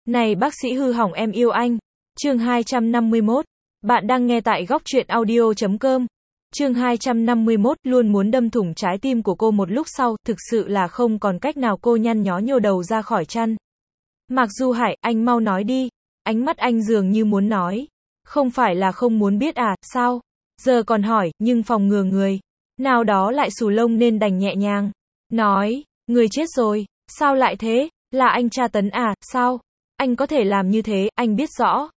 Này bác sĩ hư hỏng em yêu anh. Chương 251. Bạn đang nghe tại góc truyện audio.com. Chương 251, luôn muốn đâm thủng trái tim của cô một lúc sau, thực sự là không còn cách nào, cô nhăn nhó nhô đầu ra khỏi chăn. Mạc Du Hải, anh mau nói đi. Ánh mắt anh dường như muốn nói. Không phải là không muốn biết à, sao? Giờ còn hỏi, nhưng phòng ngừa người nào đó lại xù lông nên đành nhẹ nhàng nói, người chết rồi, sao lại thế? Là anh tra tấn à, sao? Anh có thể làm như thế, anh biết rõ.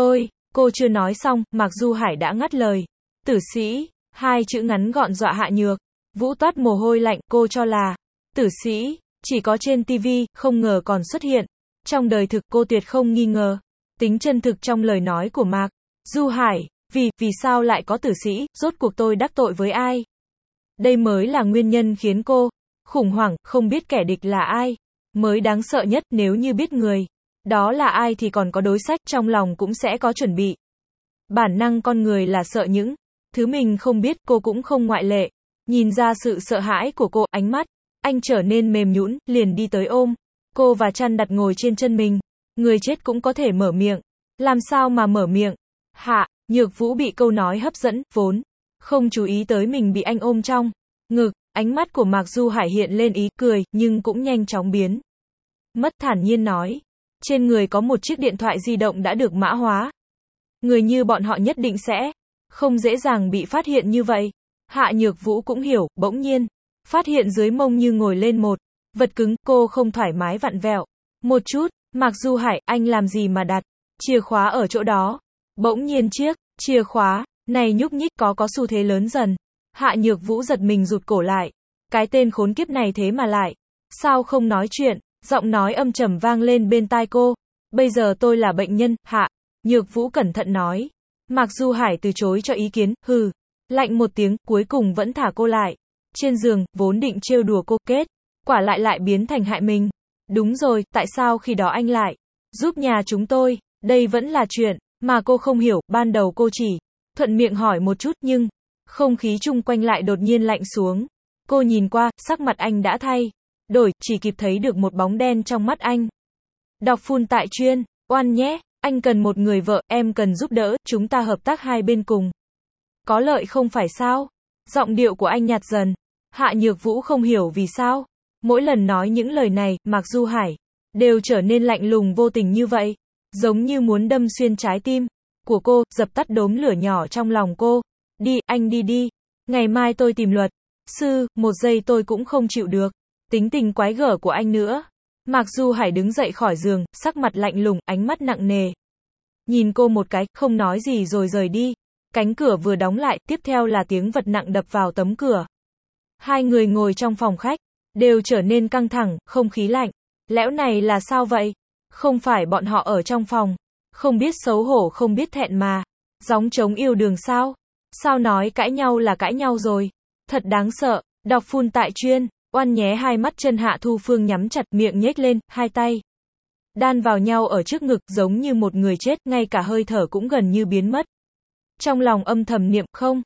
Cô chưa nói xong, Mạc Du Hải đã ngắt lời. Tử sĩ, hai chữ ngắn gọn dọa Hạ Nhược Vũ toát mồ hôi lạnh, cô cho là tử sĩ chỉ có trên tivi, không ngờ còn xuất hiện trong đời thực, cô tuyệt không nghi ngờ tính chân thực trong lời nói của Mạc Du Hải. Vì sao lại có tử sĩ, rốt cuộc tôi đắc tội với ai? Đây mới là nguyên nhân khiến cô khủng hoảng, không biết kẻ địch là ai mới đáng sợ nhất, nếu như biết người đó là ai thì còn có đối sách, trong lòng cũng sẽ có chuẩn bị. Bản năng con người là sợ những thứ mình không biết, cô cũng không ngoại lệ. Nhìn ra sự sợ hãi của cô, ánh mắt anh trở nên mềm nhũn, liền đi tới ôm cô và chăn đặt ngồi trên chân mình. Người chết cũng có thể mở miệng. Làm sao mà mở miệng? Hạ Nhược Vũ bị câu nói hấp dẫn, vốn không chú ý tới mình bị anh ôm trong ngực. Ánh mắt của Mạc Du Hải hiện lên ý cười, nhưng cũng nhanh chóng biến mất, thản nhiên nói. Trên người có một chiếc điện thoại di động đã được mã hóa. Người như bọn họ nhất định sẽ không dễ dàng bị phát hiện như vậy. Hạ Nhược Vũ cũng hiểu, bỗng nhiên phát hiện dưới mông như ngồi lên một vật cứng, cô không thoải mái vặn vẹo một chút. Mạc Du Hải, anh làm gì mà đặt chìa khóa ở chỗ đó? Bỗng nhiên chiếc chìa khóa này nhúc nhích, có xu thế lớn dần. Hạ Nhược Vũ giật mình rụt cổ lại. Cái tên khốn kiếp này thế mà lại sao không nói chuyện? Giọng nói âm trầm vang lên bên tai cô. Bây giờ tôi là bệnh nhân, Hạ Nhược Vũ cẩn thận nói. Mạc Du Hải từ chối cho ý kiến, hừ lạnh một tiếng, cuối cùng vẫn thả cô lại trên giường, vốn định trêu đùa cô, kết quả lại biến thành hại mình. Đúng rồi, tại sao khi đó anh lại giúp nhà chúng tôi? Đây vẫn là chuyện mà cô không hiểu. Ban đầu cô chỉ thuận miệng hỏi một chút, nhưng không khí chung quanh lại đột nhiên lạnh xuống. Cô nhìn qua, sắc mặt anh đã thay đổi, chỉ kịp thấy được một bóng đen trong mắt anh. Đọc full tại chuyên oan nhé. Anh cần một người vợ, em cần giúp đỡ, chúng ta hợp tác hai bên cùng có lợi, không phải sao? Giọng điệu của anh nhạt dần. Hạ Nhược Vũ không hiểu vì sao mỗi lần nói những lời này, Mạc Du Hải đều trở nên lạnh lùng vô tình như vậy, giống như muốn đâm xuyên trái tim của cô, dập tắt đốm lửa nhỏ trong lòng cô. Đi, anh đi. Ngày mai tôi tìm luật sư, một giây tôi cũng không chịu được tính tình quái gở của anh nữa. Mạc Du Hải đứng dậy khỏi giường, sắc mặt lạnh lùng, ánh mắt nặng nề. Nhìn cô một cái, không nói gì rồi rời đi. Cánh cửa vừa đóng lại, tiếp theo là tiếng vật nặng đập vào tấm cửa. Hai người ngồi trong phòng khách, đều trở nên căng thẳng, không khí lạnh lẽo này là sao vậy? Không phải bọn họ ở trong phòng không biết xấu hổ, không biết thẹn mà gióng trống yêu đương sao? Sao nói cãi nhau là cãi nhau rồi? Thật đáng sợ. Đọc full tại chuyên oan nhé. Hai mắt Chân Hạ Thu Phương nhắm chặt, miệng nhếch lên, hai tay đan vào nhau ở trước ngực, giống như một người chết, ngay cả hơi thở cũng gần như biến mất. Trong lòng âm thầm niệm, không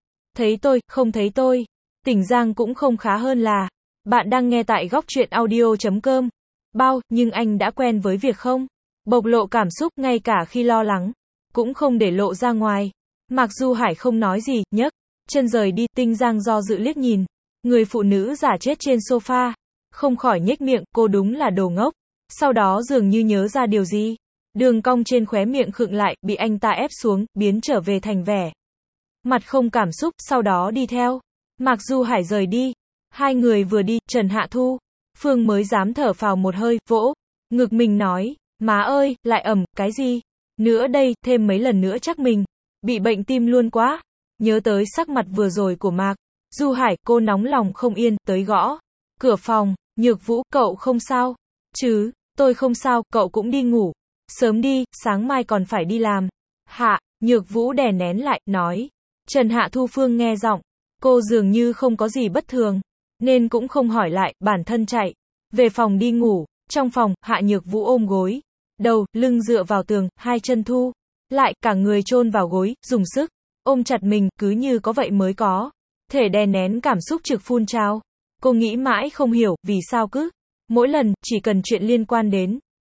thấy tôi. Tỉnh Giang cũng không khá hơn là. Bạn đang nghe tại góc truyện audio.com. Nhưng anh đã quen với việc không bộc lộ cảm xúc, ngay cả khi lo lắng cũng không để lộ ra ngoài. Mạc Du Hải không nói gì, nhấc chân rời đi. Tinh Giang do dự liếc nhìn người phụ nữ giả chết trên sofa, không khỏi nhếch miệng, cô đúng là đồ ngốc. Sau đó dường như nhớ ra điều gì, đường cong trên khóe miệng khựng lại, bị anh ta ép xuống, biến trở về thành vẻ mặt không cảm xúc, sau đó đi theo Mạc Du Hải rời đi. Hai người vừa đi, Trần Hạ Thu Phương mới dám thở phào một hơi, vỗ ngực mình nói, má ơi, lại cái gì nữa đây, thêm mấy lần nữa chắc mình bị bệnh tim luôn quá. Nhớ tới sắc mặt vừa rồi của Mạc Du Hải, cô nóng lòng không yên, tới gõ cửa phòng. Nhược Vũ, cậu không sao chứ? Tôi không sao, cậu cũng đi ngủ sớm đi, sáng mai còn phải đi làm. Hạ Nhược Vũ đè nén lại, nói. Trần Hạ Thu Phương nghe giọng cô dường như không có gì bất thường, nên cũng không hỏi lại, bản thân chạy về phòng đi ngủ. Trong phòng, Hạ Nhược Vũ ôm gối đầu, lưng dựa vào tường, hai chân thu lại, cả người chôn vào gối, dùng sức ôm chặt mình, cứ như có vậy mới có thể đè nén cảm xúc trực phun trào. Cô nghĩ mãi không hiểu, vì sao cứ mỗi lần chỉ cần chuyện liên quan đến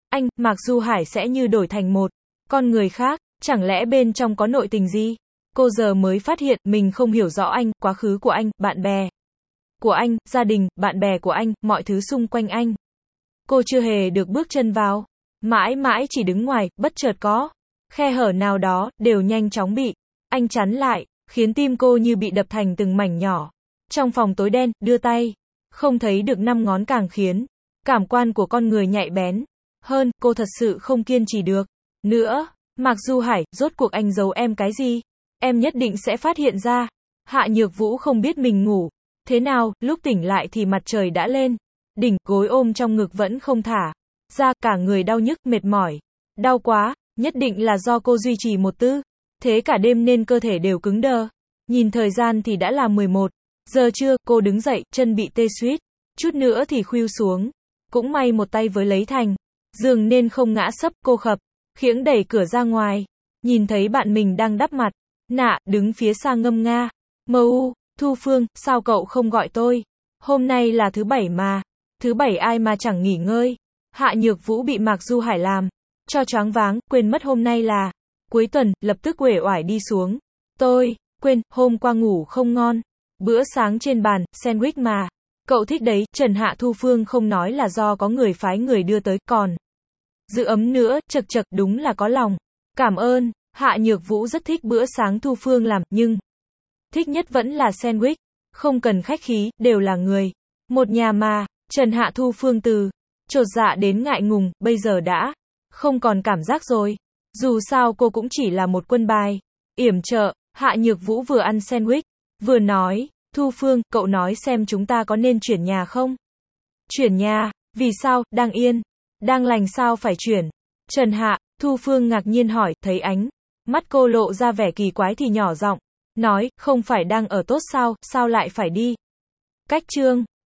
anh, Mạc Du Hải sẽ như đổi thành một con người khác, chẳng lẽ bên trong có nội tình gì? Cô giờ mới phát hiện mình không hiểu rõ anh, quá khứ của anh, bạn bè của anh, gia đình, bạn bè của anh, mọi thứ xung quanh anh. Cô chưa hề được bước chân vào, mãi mãi chỉ đứng ngoài, bất chợt có khe hở nào đó, đều nhanh chóng bị anh chắn lại, khiến tim cô như bị đập thành từng mảnh nhỏ. Trong phòng tối đen, đưa tay không thấy được 5 ngón càng khiến cảm quan của con người nhạy bén hơn, cô thật sự không kiên trì được nữa. Mạc Du Hải, rốt cuộc anh giấu em cái gì? Em nhất định sẽ phát hiện ra. Hạ Nhược Vũ không biết mình ngủ thế nào, lúc tỉnh lại thì mặt trời đã lên đỉnh, gối ôm trong ngực vẫn không thả ra, cả người đau nhức, mệt mỏi. Đau quá, nhất định là do cô duy trì một tư thế cả đêm nên cơ thể đều cứng đờ. Nhìn thời gian thì đã là 11 giờ trưa, cô đứng dậy, chân bị tê suýt chút nữa thì khuỵu xuống. Cũng may một tay với lấy thành giường nên không ngã sấp, cô khập khiễng đẩy cửa ra ngoài, nhìn thấy bạn mình đang đắp mặt nạ, đứng phía xa ngâm nga. Mâu, Thu Phương, sao cậu không gọi tôi? Hôm nay là thứ bảy mà. Thứ bảy ai mà chẳng nghỉ ngơi. Hạ Nhược Vũ bị Mạc Du Hải làm cho choáng váng, quên mất hôm nay là cuối tuần, lập tức uể oải đi xuống. Tôi quên, hôm qua ngủ không ngon. Bữa sáng trên bàn, sandwich mà cậu thích đấy. Trần Hạ Thu Phương không nói là do có người phái người đưa tới, còn giữ ấm nữa, chật chật, đúng là có lòng. Cảm ơn. Hạ Nhược Vũ rất thích bữa sáng Thu Phương làm, nhưng thích nhất vẫn là sandwich. Không cần khách khí, đều là người một nhà mà. Trần Hạ Thu Phương từ chột dạ đến ngại ngùng, bây giờ đã không còn cảm giác rồi. Dù sao cô cũng chỉ là một quân bài yểm trợ. Hạ Nhược Vũ vừa ăn sandwich, vừa nói, Thu Phương, cậu nói xem chúng ta có nên chuyển nhà không? Chuyển nhà? Vì sao, đang yên, đang lành sao phải chuyển? Trần Hạ Thu Phương ngạc nhiên hỏi, thấy ánh mắt cô lộ ra vẻ kỳ quái thì nhỏ giọng nói, không phải đang ở tốt sao, sao lại phải đi? Cách chương